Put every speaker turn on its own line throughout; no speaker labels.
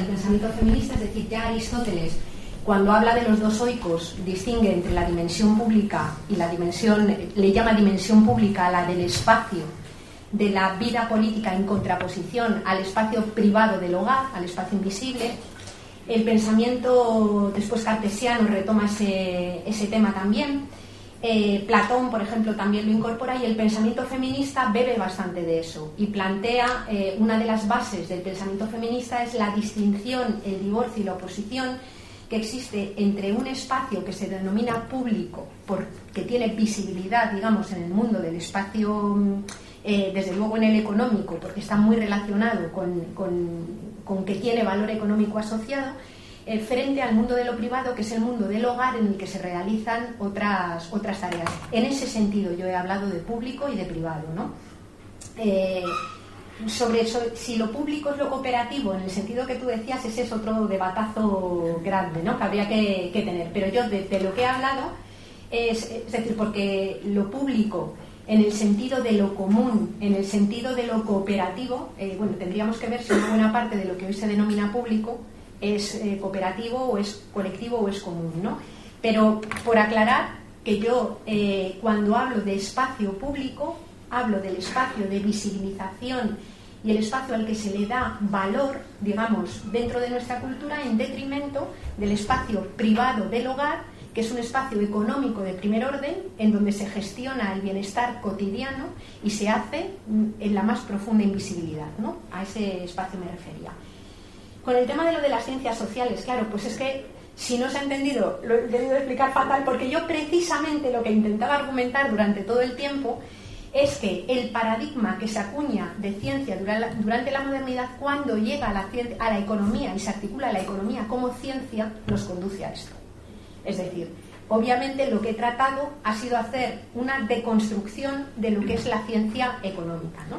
del pensamiento feminista, es decir, ya Aristóteles, cuando habla de los dos oikos, distingue entre la dimensión pública y la dimensión, le llama dimensión pública a la del espacio de la vida política en contraposición al espacio privado del hogar, al espacio invisible. El pensamiento después cartesiano retoma ese tema también. Platón, por ejemplo, también lo incorpora, y el pensamiento feminista bebe bastante de eso y plantea una de las bases del pensamiento feminista es la distinción, el divorcio y la oposición que existe entre un espacio que se denomina público porque tiene visibilidad, digamos, en el mundo del espacio, desde luego en el económico, porque está muy relacionado con que tiene valor económico asociado, frente al mundo de lo privado, que es el mundo del hogar en el que se realizan otras tareas. En ese sentido yo he hablado de público y de privado, ¿no? Sobre eso, si lo público es lo cooperativo, en el sentido que tú decías, ese es otro debatazo grande, ¿no?, que habría que tener. Pero yo de lo que he hablado es decir, porque lo público en el sentido de lo común, en el sentido de lo cooperativo, bueno, tendríamos que ver si una buena parte de lo que hoy se denomina público es cooperativo o es colectivo o es común, ¿no? Pero por aclarar que yo cuando hablo de espacio público hablo del espacio de visibilización y el espacio al que se le da valor, digamos, dentro de nuestra cultura, en detrimento del espacio privado del hogar, que es un espacio económico de primer orden en donde se gestiona el bienestar cotidiano y se hace en la más profunda invisibilidad, ¿no? A ese espacio me refería. Con el tema de lo de las ciencias sociales, claro, pues es que si no se ha entendido, lo he debido explicar fatal, porque yo precisamente lo que intentaba argumentar durante todo el tiempo es que el paradigma que se acuña de ciencia durante la modernidad, cuando llega a la economía y se articula la economía como ciencia, nos conduce a esto. Es decir, obviamente lo que he tratado ha sido hacer una deconstrucción de lo que es la ciencia económica, ¿no?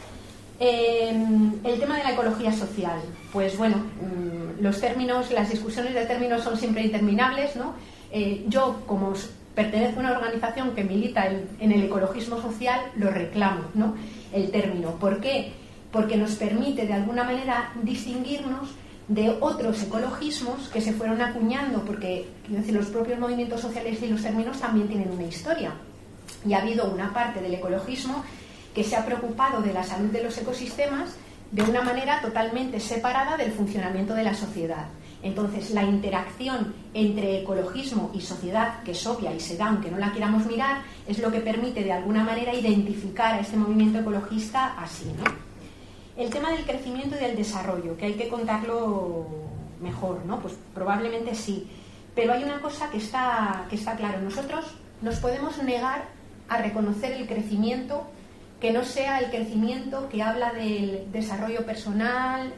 El tema de la ecología social, pues bueno, los términos, las discusiones de términos son siempre interminables, ¿no? Yo, como pertenezco a una organización que milita en el ecologismo social, lo reclamo, ¿no?, el término. ¿Por qué? Porque nos permite de alguna manera distinguirnos de otros ecologismos que se fueron acuñando, porque quiero decir, los propios movimientos sociales y los términos también tienen una historia, y ha habido una parte del ecologismo que se ha preocupado de la salud de los ecosistemas de una manera totalmente separada del funcionamiento de la sociedad. Entonces, la interacción entre ecologismo y sociedad, que es obvia y se da aunque no la queramos mirar, es lo que permite de alguna manera identificar a este movimiento ecologista así, ¿no? El tema del crecimiento y del desarrollo, que hay que contarlo mejor, ¿no? Pues probablemente sí. Pero hay una cosa que está claro. Nosotros nos podemos negar a reconocer el crecimiento que no sea el crecimiento que habla del desarrollo personal,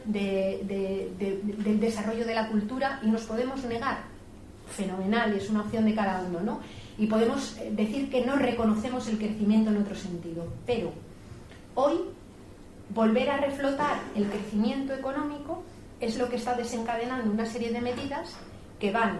del desarrollo de la cultura, y nos podemos negar. Fenomenal, es una opción de cada uno, ¿no? Y podemos decir que no reconocemos el crecimiento en otro sentido. Pero hoy, volver a reflotar el crecimiento económico es lo que está desencadenando una serie de medidas que van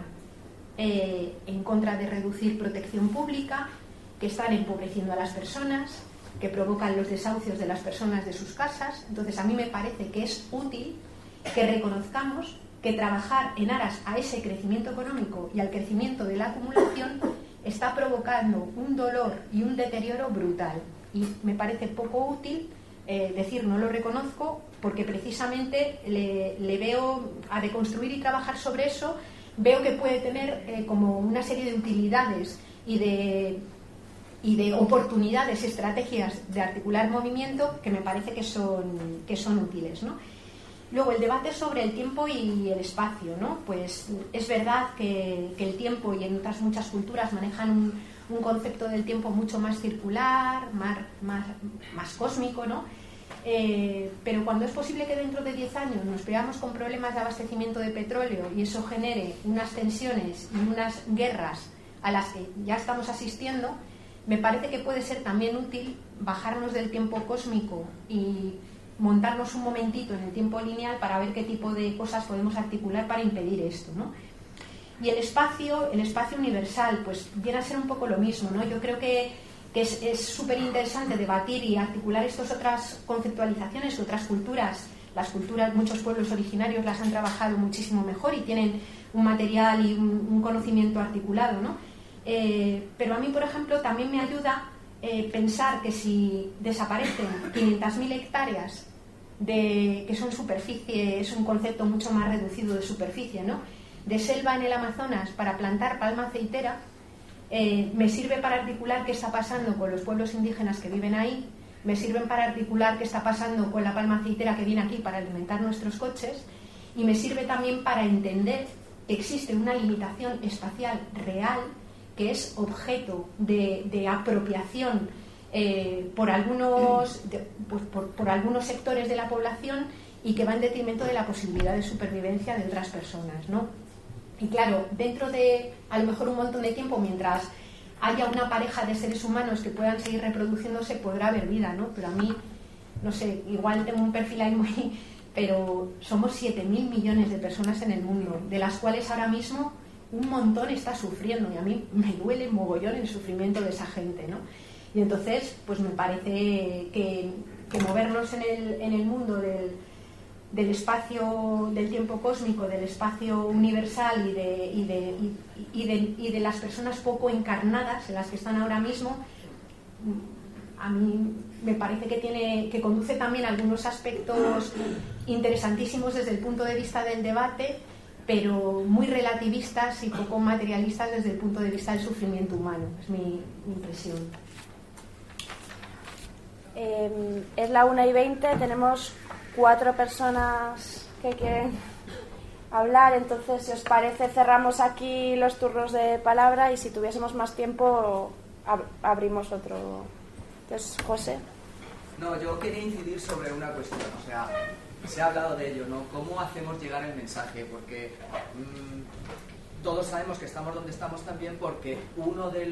en contra de reducir protección pública, que están empobreciendo a las personas, que provocan los desahucios de las personas de sus casas. Entonces a mí me parece que es útil que reconozcamos que trabajar en aras a ese crecimiento económico y al crecimiento de la acumulación está provocando un dolor y un deterioro brutal, y me parece poco útil decir no lo reconozco, porque precisamente le veo a deconstruir y trabajar sobre eso, veo que puede tener como una serie de utilidades y de oportunidades, estrategias de articular movimiento que me parece que son útiles, ¿no? Luego, el debate sobre el tiempo y el espacio, ¿no? Pues es verdad que el tiempo, y en otras muchas culturas manejan un concepto del tiempo mucho más circular, más cósmico, ¿no? Pero cuando es posible que dentro de 10 años nos veamos con problemas de abastecimiento de petróleo y eso genere unas tensiones y unas guerras a las que ya estamos asistiendo, me parece que puede ser también útil bajarnos del tiempo cósmico y montarnos un momentito en el tiempo lineal para ver qué tipo de cosas podemos articular para impedir esto, ¿no? Y el espacio universal, pues viene a ser un poco lo mismo, ¿no? Yo creo que es súper interesante debatir y articular estas otras conceptualizaciones que otras culturas las culturas, muchos pueblos originarios las han trabajado muchísimo mejor y tienen un material y un conocimiento articulado, ¿no? Pero a mí, por ejemplo, también me ayuda pensar que si desaparecen 500.000 hectáreas que son superficie, es un concepto mucho más reducido de superficie, ¿no?, de selva en el Amazonas para plantar palma aceitera, me sirve para articular qué está pasando con los pueblos indígenas que viven ahí, me sirven para articular qué está pasando con la palma aceitera que viene aquí para alimentar nuestros coches, y me sirve también para entender que existe una limitación espacial real que es objeto de apropiación por algunos sectores de la población y que va en detrimento de la posibilidad de supervivencia de otras personas, ¿no? Y claro, dentro de a lo mejor un montón de tiempo, mientras haya una pareja de seres humanos que puedan seguir reproduciéndose, podrá haber vida, ¿no? Pero a mí, no sé, igual tengo un perfil ahí muy... pero somos 7.000 millones de personas en el mundo, de las cuales ahora mismo un montón está sufriendo, y a mí me duele mogollón el sufrimiento de esa gente, ¿no? Y entonces, pues me parece que movernos en el mundo del espacio, del tiempo cósmico, del espacio universal y de las personas poco encarnadas en las que están ahora mismo, a mí me parece que conduce también a algunos aspectos interesantísimos desde el punto de vista del debate, pero muy relativistas y poco materialistas desde el punto de vista del sufrimiento humano. Es mi impresión.
Es la 1:20, tenemos 4 personas que quieren hablar, entonces si os parece cerramos aquí los turnos de palabra y si tuviésemos más tiempo abrimos otro. Entonces, José.
No, yo quería incidir sobre una cuestión, o sea, se ha hablado de ello, ¿no? ¿Cómo hacemos llegar el mensaje? Porque todos sabemos que estamos donde estamos también porque uno de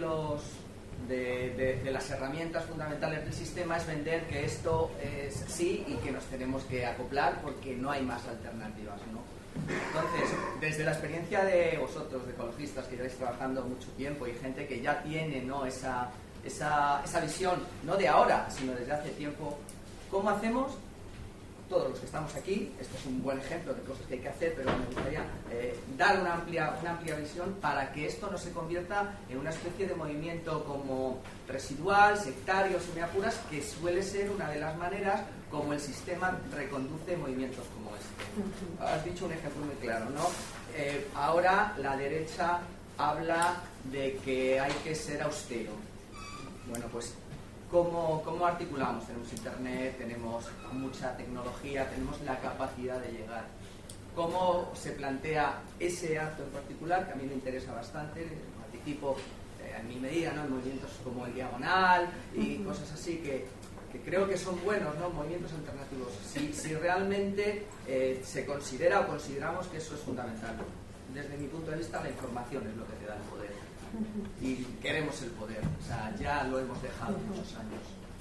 las herramientas fundamentales del sistema es vender que esto es así y que nos tenemos que acoplar porque no hay más alternativas, ¿no? Entonces, desde la experiencia de vosotros, de ecologistas que lleváis trabajando mucho tiempo y gente que ya tiene, ¿no?, esa visión, no de ahora, sino desde hace tiempo, ¿cómo hacemos? Todos los que estamos aquí, este es un buen ejemplo de cosas que hay que hacer, pero me gustaría dar una amplia visión para que esto no se convierta en una especie de movimiento como residual, sectario, si me apuras, que suele ser una de las maneras como el sistema reconduce movimientos como este. Has dicho un ejemplo muy claro, ¿no? Ahora la derecha habla de que hay que ser austero. Bueno, pues ¿cómo articulamos? Tenemos internet, tenemos mucha tecnología, tenemos la capacidad de llegar. ¿Cómo se plantea ese acto en particular? Que a mí me interesa bastante, participo en mi medida, ¿no?, en movimientos como el Diagonal y cosas así que creo que son buenos, ¿no?, movimientos alternativos. Si realmente se considera o consideramos que eso es fundamental. Desde mi punto de vista, la información es lo que te da el poder. Y queremos el poder, o sea, ya lo hemos dejado muchos años.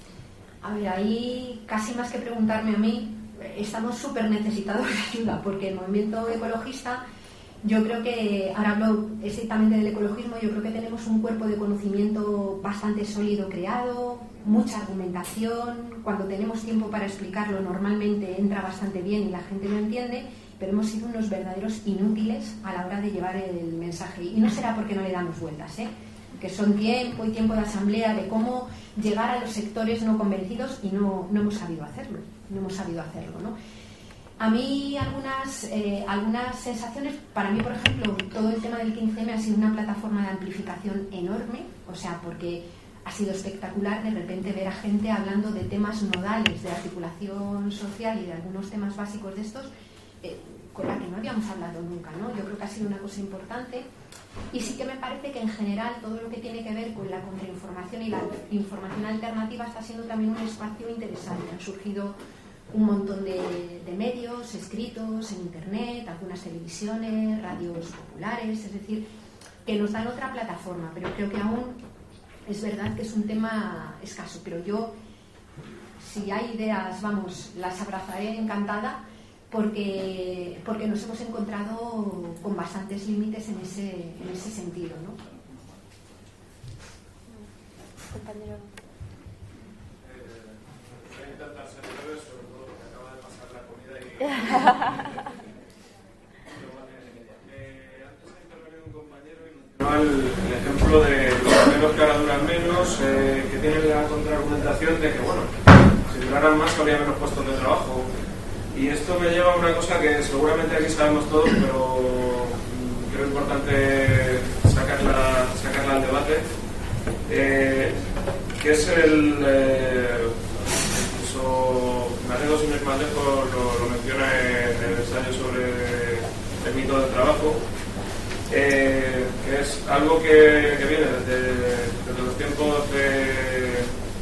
A ver, ahí casi más que preguntarme a mí, estamos súper necesitados de ayuda, porque el movimiento ecologista, yo creo que, ahora hablo estrictamente del ecologismo, yo creo que tenemos un cuerpo de conocimiento bastante sólido creado, mucha argumentación, cuando tenemos tiempo para explicarlo normalmente entra bastante bien y la gente lo entiende, pero hemos sido unos verdaderos inútiles a la hora de llevar el mensaje. Y no será porque no le damos vueltas, que son tiempo y tiempo de asamblea, de cómo llegar a los sectores no convencidos y no hemos sabido hacerlo. ¿No? A mí algunas sensaciones, para mí, por ejemplo, todo el tema del 15M ha sido una plataforma de amplificación enorme, o sea, porque ha sido espectacular de repente ver a gente hablando de temas nodales de articulación social y de algunos temas básicos de estos, con la que no habíamos hablado nunca, ¿no? Yo creo que ha sido una cosa importante y sí que me parece que en general todo lo que tiene que ver con la contrainformación y la información alternativa está siendo también un espacio interesante. Han surgido un montón de medios escritos en internet, algunas televisiones, radios populares, es decir, que nos dan otra plataforma, pero creo que aún es verdad que es un tema escaso, pero yo, si hay ideas, vamos, las abrazaré encantada, porque nos hemos encontrado con bastantes límites en ese sentido, ¿no?
Compañero.
Voy a intentar ser breve, sobre todo porque acaba de pasar la comida y El ejemplo de los menos que ahora duran menos, que tienen la contraargumentación de que, bueno, si duraran más habría menos puestos de trabajo. Y esto me lleva a una cosa que seguramente aquí sabemos todos, pero creo importante sacarla al debate, que es incluso Maredo, sin ir más lejos, lo menciona en el ensayo sobre el mito del trabajo, que es algo que viene desde los tiempos de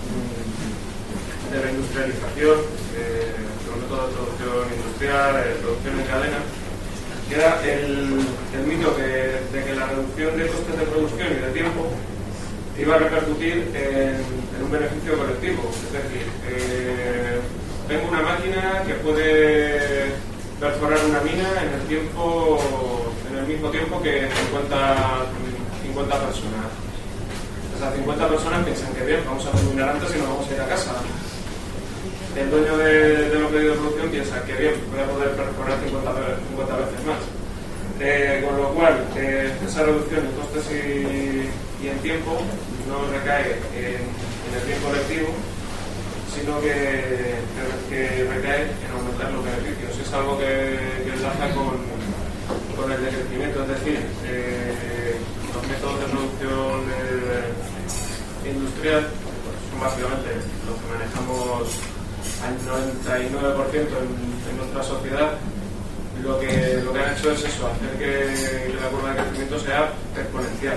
la industrialización, los métodos de producción industrial, producción en cadena, que era el mito de que la reducción de costes de producción y de tiempo iba a repercutir en un beneficio colectivo. Es decir, tengo una máquina que puede perforar una mina en el mismo tiempo que 50 personas. Esas 50 personas piensan que bien, vamos a terminar antes y nos vamos a ir a casa. El dueño de los medios de producción piensa que bien, voy a poder perforar 50 veces más. Con lo cual, esa reducción en costes y en tiempo no recae en el bien colectivo, sino que recae en aumentar los beneficios. Es algo que enlaza con el decrecimiento, es decir, los métodos de producción industrial son básicamente los que manejamos al 99% en nuestra sociedad. Lo que han hecho es eso, hacer que la curva de crecimiento sea exponencial.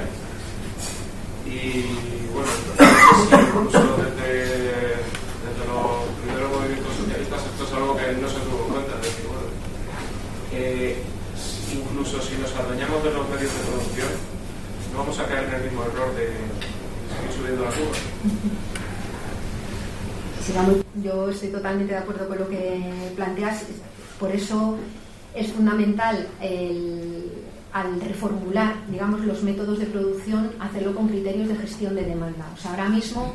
Y bueno, incluso desde los primeros movimientos socialistas esto es algo que no se tuvo en cuenta. Es decir, bueno, incluso si nos adueñamos de los medios de producción, no vamos a caer en el mismo error de seguir subiendo la curva.
Yo estoy totalmente de acuerdo con lo que planteas. Por eso es fundamental al reformular, digamos, los métodos de producción, hacerlo con criterios de gestión de demanda. O sea, ahora mismo,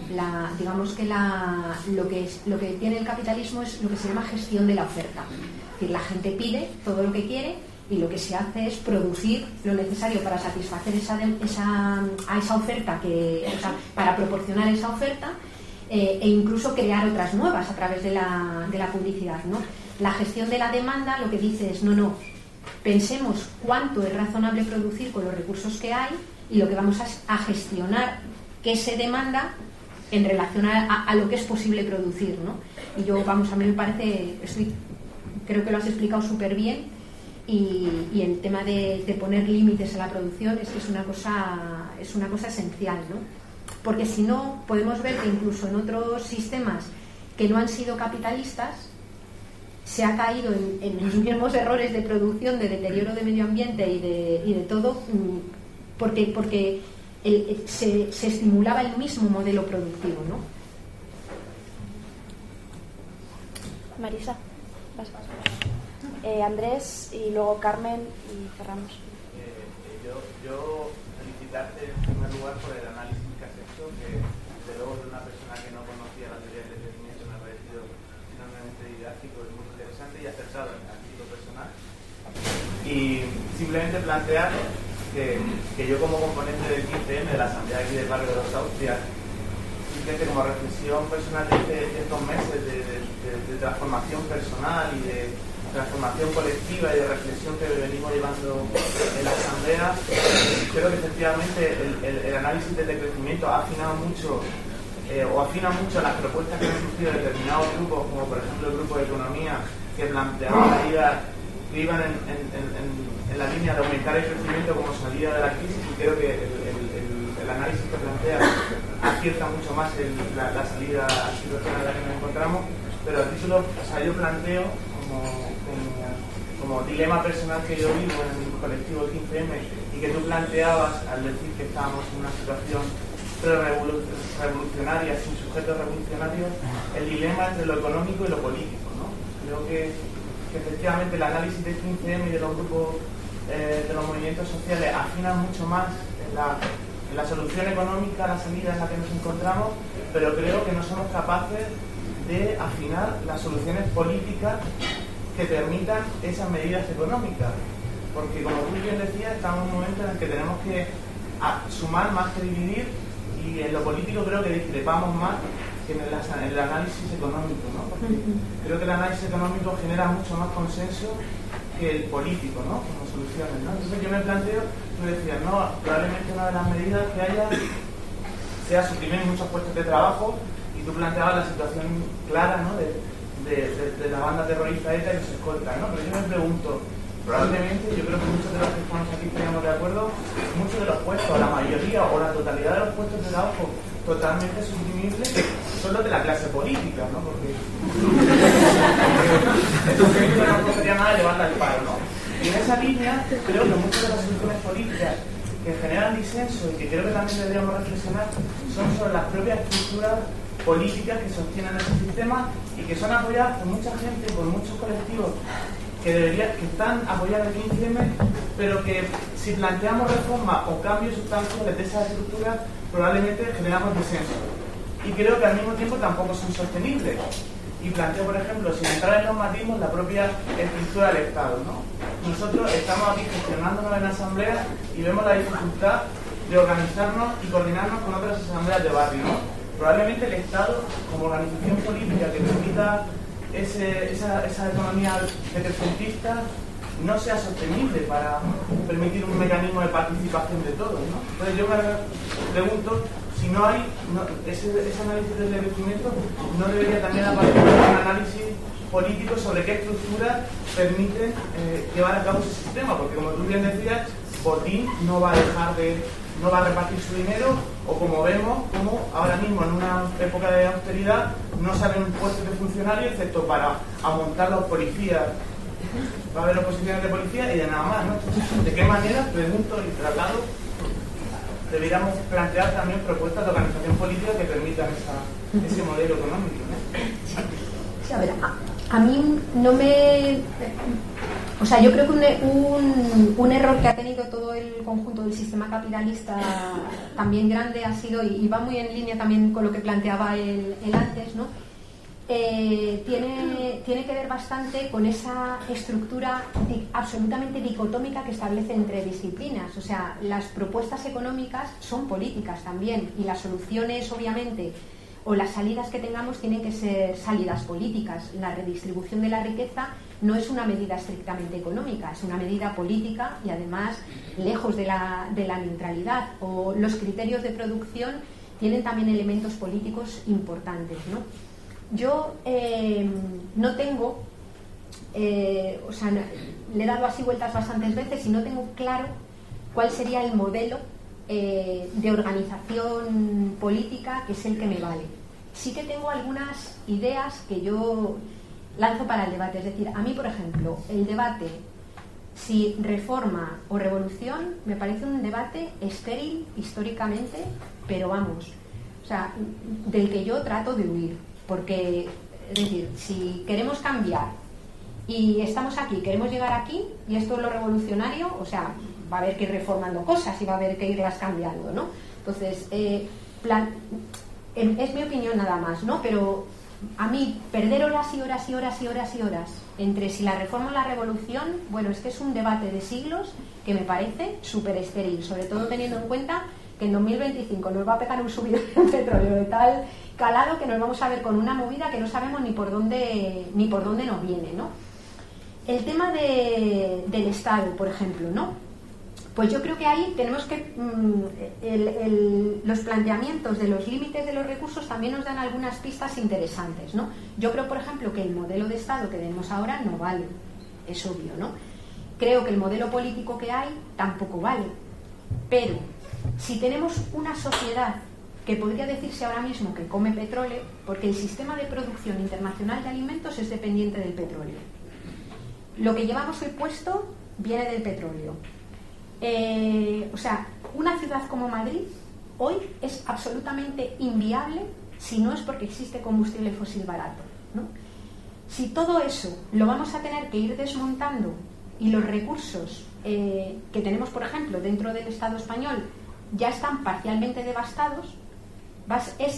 lo que tiene el capitalismo es lo que se llama gestión de la oferta. Es decir, la gente pide todo lo que quiere y lo que se hace es producir lo necesario para satisfacer esa oferta, para proporcionar esa oferta, e incluso crear otras nuevas a través de la publicidad, ¿no? La gestión de la demanda lo que dice es no, pensemos cuánto es razonable producir con los recursos que hay y lo que vamos a gestionar qué se demanda en relación a lo que es posible producir, ¿no? Y a mí me parece, creo que lo has explicado súper bien, y el tema de poner límites a la producción es una cosa esencial, ¿no? Porque si no, podemos ver que incluso en otros sistemas que no han sido capitalistas se ha caído en los mismos errores de producción, de deterioro de medio ambiente y de todo, porque se estimulaba el mismo modelo productivo, ¿no?
Marisa, Andrés y luego Carmen y cerramos.
Yo felicitarte en primer lugar por el análisis que has hecho, que desde luego de una persona que no conocía la teoría del crecimiento me ha parecido enormemente didáctico y muy interesante y acertado en el ámbito personal. Y simplemente plantear que yo como componente del 15M de la asamblea aquí del barrio de los Austrias, simplemente como reflexión personal de estos meses de transformación personal y de transformación colectiva y de reflexión que venimos llevando en la asamblea, creo que efectivamente el análisis del decrecimiento ha afinado mucho afina mucho las propuestas que han surgido de determinados grupos, como por ejemplo el grupo de economía, que planteaban medidas que iban en la línea de aumentar el crecimiento como salida de la crisis, y creo que el análisis que plantea acierta mucho más la salida a la situación en la que nos encontramos, pero a título, yo planteo como dilema personal que yo vivo en el colectivo 15M y que tú planteabas al decir que estábamos en una situación revolucionaria, sin sujetos revolucionarios, el dilema entre lo económico y lo político, ¿no? Creo que efectivamente el análisis del 15M y de los grupos de los movimientos sociales afina mucho más en la solución económica, la salida en la que nos encontramos, pero creo que no somos capaces de afinar las soluciones políticas que permitan esas medidas económicas. Porque, como tú bien decías, estamos en un momento en el que tenemos que sumar más que dividir, y en lo político creo que discrepamos más que en el análisis económico, ¿no? Porque creo que el análisis económico genera mucho más consenso que el político, ¿no? Como soluciones, ¿no? Entonces yo me planteo, tú decías, no, probablemente una de las medidas que haya sea suprimir muchos puestos de trabajo, y tú planteabas la situación clara, ¿no? de la banda terrorista ETA y los escoltas, ¿no? Pero yo me pregunto, probablemente, yo creo que muchos de los que estamos aquí estaríamos de acuerdo, muchos de los puestos, la mayoría o la totalidad de los puestos de trabajo totalmente suprimibles son los de la clase política, ¿no? Porque entonces no costaría nada llevarla al paro, ¿no? Y en esa línea creo que muchas de las soluciones políticas que generan disenso y que creo que también deberíamos reflexionar son sobre las propias estructuras políticas que sostienen ese sistema y que son apoyadas por mucha gente, por muchos colectivos que están apoyados el 15M, pero que si planteamos reformas o cambios sustanciales de esas estructuras, probablemente generamos disenso. Y creo que al mismo tiempo tampoco son sostenibles. Y planteo, por ejemplo, sin entrar en normatismos, la propia estructura del Estado, ¿no? Nosotros estamos aquí gestionándonos en asambleas y vemos la dificultad de organizarnos y coordinarnos con otras asambleas de barrio, ¿no? Probablemente el Estado, como organización política que permita esa economía decrecentista, no sea sostenible para permitir un mecanismo de participación de todos, ¿no? Entonces yo me pregunto si no hay ese análisis del decrecimiento, no debería también aparecer un análisis político sobre qué estructuras permiten llevar a cabo ese sistema, porque como tú bien decías, Botín no va a repartir su dinero, o como vemos, como ahora mismo en una época de austeridad no salen puestos de funcionarios excepto para amontar los policías. Va a haber oposiciones de policía y de nada más, ¿no? ¿De qué manera, pregunto y traslado, deberíamos plantear también propuestas de organización política que permitan ese modelo económico, ¿no?
Sí, a ver, a mí no me... O sea, yo creo que un error que ha tenido todo el conjunto del sistema capitalista también grande ha sido, y va muy en línea también con lo que planteaba el antes, ¿no? Tiene que ver bastante con esa estructura absolutamente dicotómica que establece entre disciplinas. O sea, las propuestas económicas son políticas también, y las soluciones, obviamente, o las salidas que tengamos tienen que ser salidas políticas. La redistribución de la riqueza no es una medida estrictamente económica, es una medida política y además lejos de la neutralidad. O los criterios de producción tienen también elementos políticos importantes, ¿no? Yo no tengo, o sea, le he dado así vueltas bastantes veces y no tengo claro cuál sería el modelo de organización política que es el que me vale. Sí que tengo algunas ideas que yo lanzo para el debate. Es decir, a mí, por ejemplo, el debate si reforma o revolución me parece un debate estéril históricamente, pero vamos, o sea, del que yo trato de huir. Porque, es decir, si queremos cambiar y estamos aquí, queremos llegar aquí, y esto es lo revolucionario, o sea, va a haber que ir reformando cosas y va a haber que irlas cambiando, ¿no? Entonces, es mi opinión nada más, ¿no? Pero a mí, perder horas y horas y horas y horas y horas entre si la reforma o la revolución, bueno, es que es un debate de siglos que me parece súper estéril, sobre todo teniendo en cuenta que en 2025 nos va a pegar un subidón de petróleo de tal calado que nos vamos a ver con una movida que no sabemos ni por dónde nos viene, ¿no? El tema del Estado, por ejemplo, ¿no? Pues yo creo que ahí tenemos que los planteamientos de los límites de los recursos también nos dan algunas pistas interesantes, ¿no? Yo creo, por ejemplo, que el modelo de Estado que tenemos ahora no vale, es obvio, ¿no? Creo que el modelo político que hay tampoco vale, pero si tenemos una sociedad que podría decirse ahora mismo que come petróleo, porque el sistema de producción internacional de alimentos es dependiente del petróleo. Lo que llevamos el puesto viene del petróleo. O sea, una ciudad como Madrid hoy es absolutamente inviable si no es porque existe combustible fósil barato, ¿no? Si todo eso lo vamos a tener que ir desmontando y los recursos que tenemos, por ejemplo, dentro del Estado español ya están parcialmente devastados, es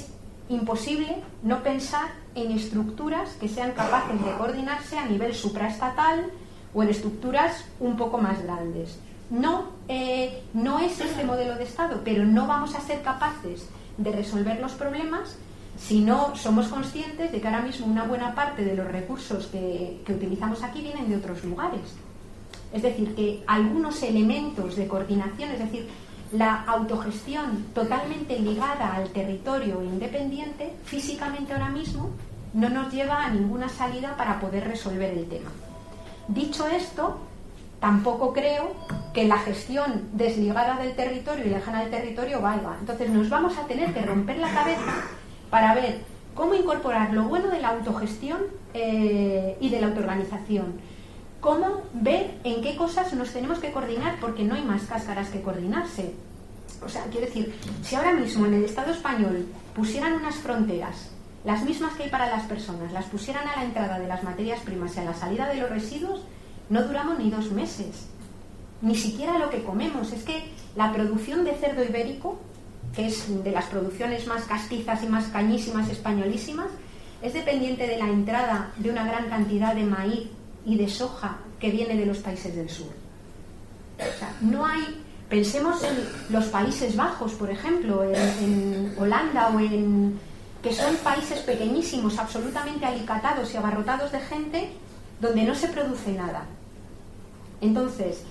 imposible no pensar en estructuras que sean capaces de coordinarse a nivel supraestatal o en estructuras un poco más grandes. No es este modelo de Estado, pero no vamos a ser capaces de resolver los problemas si no somos conscientes de que ahora mismo una buena parte de los recursos que utilizamos aquí vienen de otros lugares. Es decir, que algunos elementos de coordinación, es decir, la autogestión totalmente ligada al territorio independiente, físicamente ahora mismo no nos lleva a ninguna salida para poder resolver el tema. Dicho esto, tampoco creo que la gestión desligada del territorio y lejana del territorio valga. Entonces nos vamos a tener que romper la cabeza para ver cómo incorporar lo bueno de la autogestión y de la autoorganización. Cómo ver en qué cosas nos tenemos que coordinar, porque no hay más cáscaras que coordinarse. O sea, quiero decir, si ahora mismo en el Estado español pusieran unas fronteras, las mismas que hay para las personas, las pusieran a la entrada de las materias primas y a la salida de los residuos, no duramos ni 2 meses. Ni siquiera lo que comemos. Es que la producción de cerdo ibérico, que es de las producciones más castizas y más cañísimas, españolísimas, es dependiente de la entrada de una gran cantidad de maíz y de soja que viene de los países del sur. O sea, no hay... Pensemos en los Países Bajos, por ejemplo, en Holanda o en... que son países pequeñísimos, absolutamente alicatados y abarrotados de gente, donde no se produce nada. Entonces,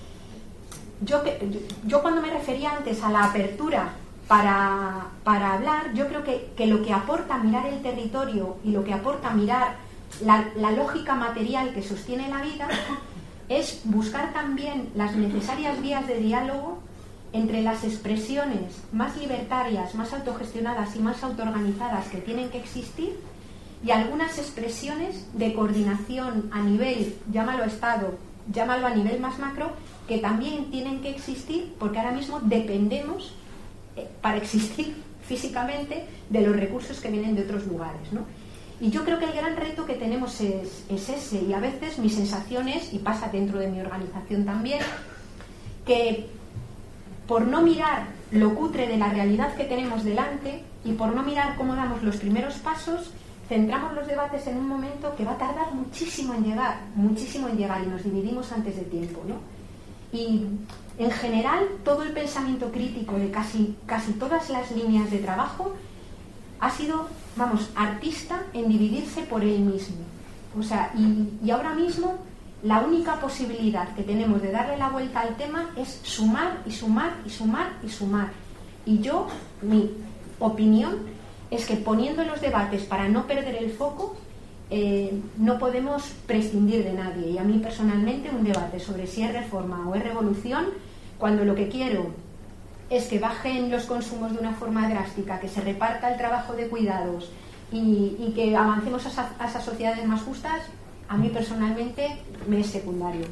yo cuando me refería antes a la apertura para hablar, yo creo que lo que aporta mirar el territorio y lo que aporta mirar la lógica material que sostiene la vida es buscar también las necesarias vías de diálogo entre las expresiones más libertarias, más autogestionadas y más autoorganizadas que tienen que existir y algunas expresiones de coordinación a nivel, llámalo Estado, llámalo a nivel más macro, que también tienen que existir porque ahora mismo dependemos para existir físicamente de los recursos que vienen de otros lugares, ¿no? Y yo creo que el gran reto que tenemos es ese, y a veces mi sensación es, y pasa dentro de mi organización también, que por no mirar lo cutre de la realidad que tenemos delante y por no mirar cómo damos los primeros pasos, centramos los debates en un momento que va a tardar muchísimo en llegar y nos dividimos antes de tiempo, ¿no? Y en general todo el pensamiento crítico de casi todas las líneas de trabajo ha sido, artista en dividirse por él mismo. O sea, y ahora mismo la única posibilidad que tenemos de darle la vuelta al tema es sumar y sumar y sumar y sumar. Y yo, mi opinión es que poniendo los debates para no perder el foco, no podemos prescindir de nadie. Y a mí personalmente un debate sobre si es reforma o es revolución, cuando lo que quiero es que bajen los consumos de una forma drástica, que se reparta el trabajo de cuidados y que avancemos a esas sociedades más justas, a mí personalmente me es secundario.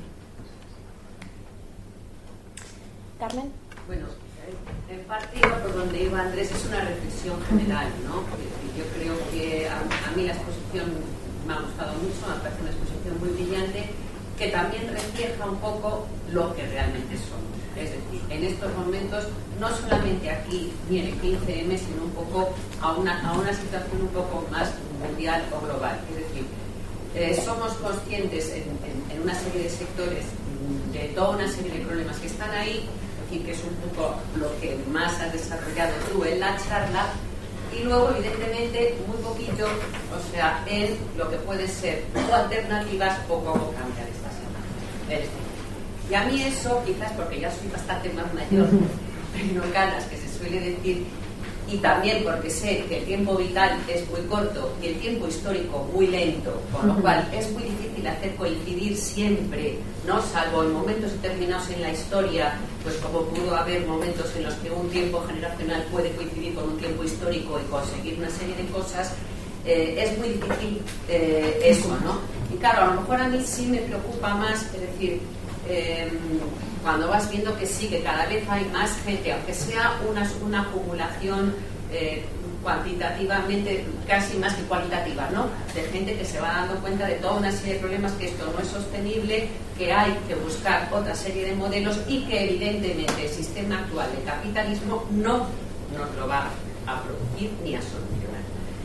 Carmen.
Bueno, en parte por donde iba Andrés es una reflexión general, ¿no? Yo creo que a mí la exposición me ha gustado mucho, me parece una exposición muy brillante que también refleja un poco lo que realmente somos. Es decir, en estos momentos, no solamente aquí ni en el 15M, sino un poco a una situación un poco más mundial o global. Es decir, somos conscientes en una serie de sectores de toda una serie de problemas que están ahí, y que es un poco lo que más has desarrollado tú en la charla, y luego evidentemente muy poquito, o sea, en lo que puede ser o alternativas o cómo cambiar esta situación. Y a mí eso, quizás porque ya soy bastante más mayor, pero ganas que se suele decir, y también porque sé que el tiempo vital es muy corto y el tiempo histórico muy lento, con lo cual es muy difícil hacer coincidir siempre, ¿no? Salvo en momentos determinados en la historia, pues como pudo haber momentos en los que un tiempo generacional puede coincidir con un tiempo histórico y conseguir una serie de cosas, es muy difícil eso, ¿no? Y claro, a lo mejor a mí sí me preocupa más, es decir, cuando vas viendo que sí, que cada vez hay más gente, aunque sea una acumulación cuantitativamente casi más que cualitativa, ¿no? De gente que se va dando cuenta de toda una serie de problemas, que esto no es sostenible, que hay que buscar otra serie de modelos y que evidentemente el sistema actual de capitalismo no nos lo va a producir ni a solucionar.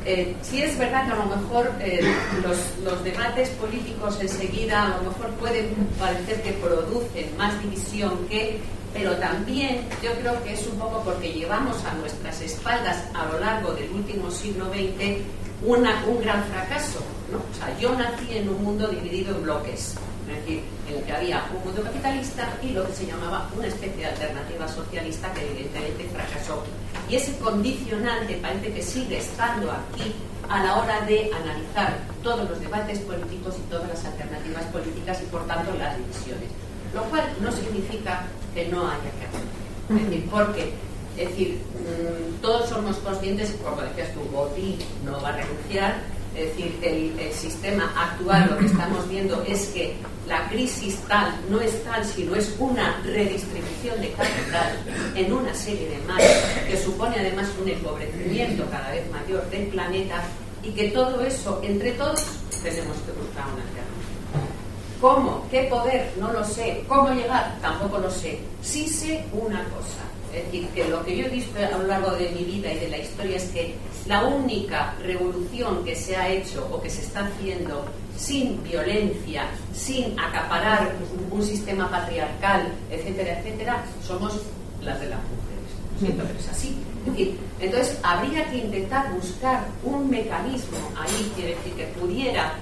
sí es verdad que a lo mejor los debates políticos enseguida a lo mejor pueden parecer que producen más división pero también yo creo que es un poco porque llevamos a nuestras espaldas a lo largo del último siglo XX un gran fracaso, ¿no? O sea, yo nací en un mundo dividido en bloques, es decir, en el que había un mundo capitalista y lo que se llamaba una especie de alternativa socialista que evidentemente fracasó. Y ese condicionante parece que sigue estando aquí a la hora de analizar todos los debates políticos y todas las alternativas políticas y por tanto las divisiones. Lo cual no significa que no haya que hacer. Es decir, porque todos somos conscientes, como decías tú, Botti no va a renunciar. Es decir, el sistema actual, lo que estamos viendo es que la crisis tal no es tal, sino es una redistribución de capital en una serie de males que supone además un empobrecimiento cada vez mayor del planeta y que todo eso, entre todos, tenemos que buscar una alternativa. ¿Cómo? ¿Qué poder? No lo sé. ¿Cómo llegar? Tampoco lo sé. Sí sé una cosa. Es decir, que lo que yo he visto a lo largo de mi vida y de la historia es que la única revolución que se ha hecho o que se está haciendo sin violencia, sin acaparar un sistema patriarcal, etcétera, etcétera, somos las de las mujeres. Siento que es así. Es decir, entonces habría que intentar buscar un mecanismo ahí, quiere decir, que pudiera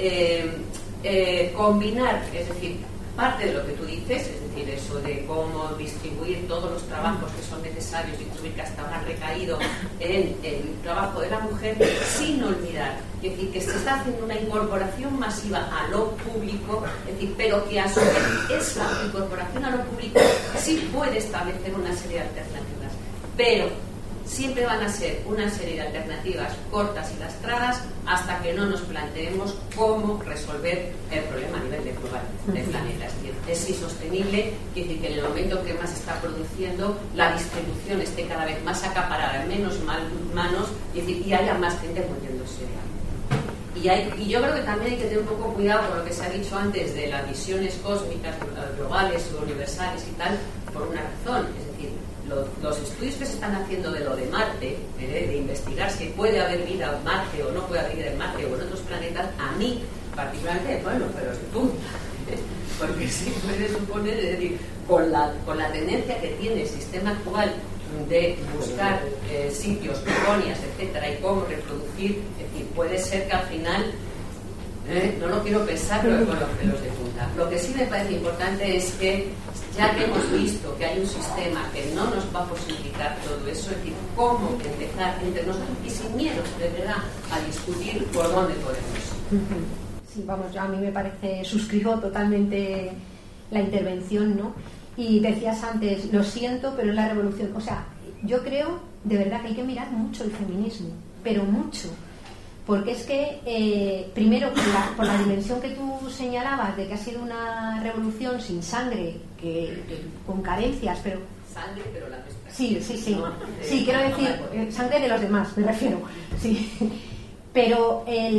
combinar, es decir, parte de lo que tú dices, es decir, eso de cómo distribuir todos los trabajos que son necesarios, distribuir que hasta ahora han recaído en el trabajo de la mujer, sin olvidar, es decir, que se está haciendo una incorporación masiva a lo público, es decir, pero que a su vez esa incorporación a lo público sí puede establecer una serie de alternativas, pero siempre van a ser una serie de alternativas cortas y lastradas hasta que no nos planteemos cómo resolver el problema a nivel global del planeta. Es decir, es insostenible, quiere decir que en el momento que más se está produciendo, la distribución esté cada vez más acaparada en menos manos, es decir, y haya más gente muriéndose. Y yo creo que también hay que tener un poco cuidado con lo que se ha dicho antes de las visiones cósmicas, globales o universales y tal, por una razón. Es decir, los estudios que se están haciendo de lo de Marte, de investigar si puede haber vida en Marte o no puede haber vida en Marte o en otros planetas, a mí particularmente, bueno, pero es punta. Porque sí puede suponer, es decir, con la tendencia que tiene el sistema actual de buscar sitios, colonias, etcétera, y cómo reproducir, es decir, puede ser que al final, no lo quiero pensar, pero con los pelos de punta. Lo que sí me parece importante es que, ya que hemos visto que hay un sistema que no nos va a posibilitar todo eso, es decir, cómo empezar entre nosotros y sin miedo, de verdad, a discutir por dónde podemos.
Sí, vamos, yo a mí me parece, suscribo totalmente la intervención, ¿no? Y decías antes, lo siento, pero es la revolución. O sea, yo creo, de verdad, que hay que mirar mucho el feminismo, pero mucho. Porque es que, primero, por la dimensión que tú señalabas, de que ha sido una revolución sin sangre, que con carencias, pero...
Sangre, pero la nuestra.
Sí. Sí, quiero decir, sangre de los demás, me refiero. Sí. Pero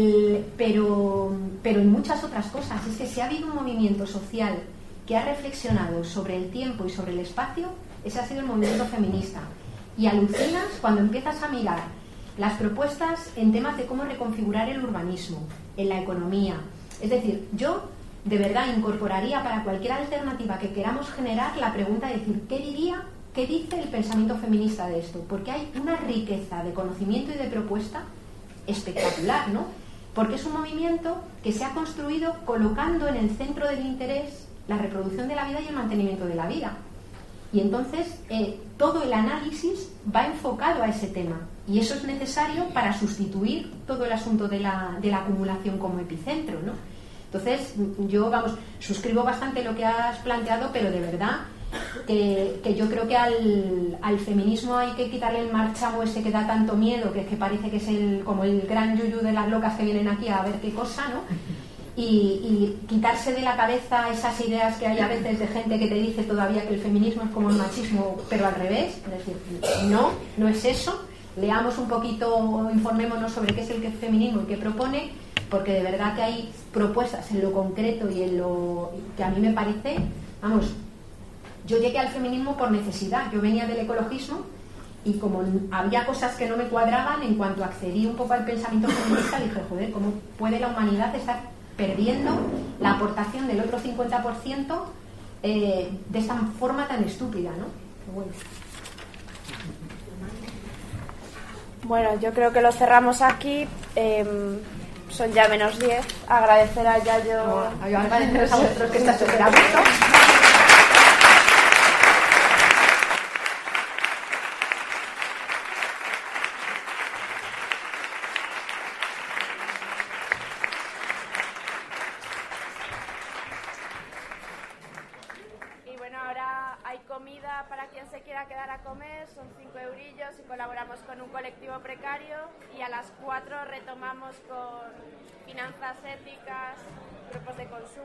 en muchas otras cosas. Es que si ha habido un movimiento social que ha reflexionado sobre el tiempo y sobre el espacio, ese ha sido el movimiento feminista. Y alucinas cuando empiezas a mirar las propuestas en temas de cómo reconfigurar el urbanismo, en la economía. Es decir, yo de verdad incorporaría para cualquier alternativa que queramos generar la pregunta de decir, ¿qué dice el pensamiento feminista de esto? Porque hay una riqueza de conocimiento y de propuesta espectacular, ¿no? Porque es un movimiento que se ha construido colocando en el centro del interés la reproducción de la vida y el mantenimiento de la vida. Y entonces todo el análisis va enfocado a ese tema. Y eso es necesario para sustituir todo el asunto de la acumulación como epicentro, ¿no? Entonces, yo, suscribo bastante lo que has planteado, pero de verdad que yo creo que al feminismo hay que quitarle el marchamo ese que da tanto miedo, que parece que es como el gran yuyu de las locas que vienen aquí a ver qué cosa, ¿no? Y quitarse de la cabeza esas ideas que hay a veces de gente que te dice todavía que el feminismo es como el machismo, pero al revés. Es decir, no es eso. Leamos un poquito, informémonos sobre qué es el feminismo y qué propone, porque de verdad que hay propuestas en lo concreto y en lo que a mí me parece, yo llegué al feminismo por necesidad. Yo venía del ecologismo y como había cosas que no me cuadraban, en cuanto accedí un poco al pensamiento feminista, dije, joder, ¿cómo puede la humanidad estar perdiendo la aportación del otro 50% de esta forma tan estúpida, ¿no? Bueno.
Bueno, yo creo que lo cerramos aquí. Son ya menos 10. Agradecer a Yayo.
Agradeceros a vosotros que está súper a gusto.
Y bueno, ahora hay comida para quien se quiera quedar a comer, son 5 eurillos y colaboramos con un colectivo precario, y a las 4 retomamos con finanzas éticas, grupos de consumo.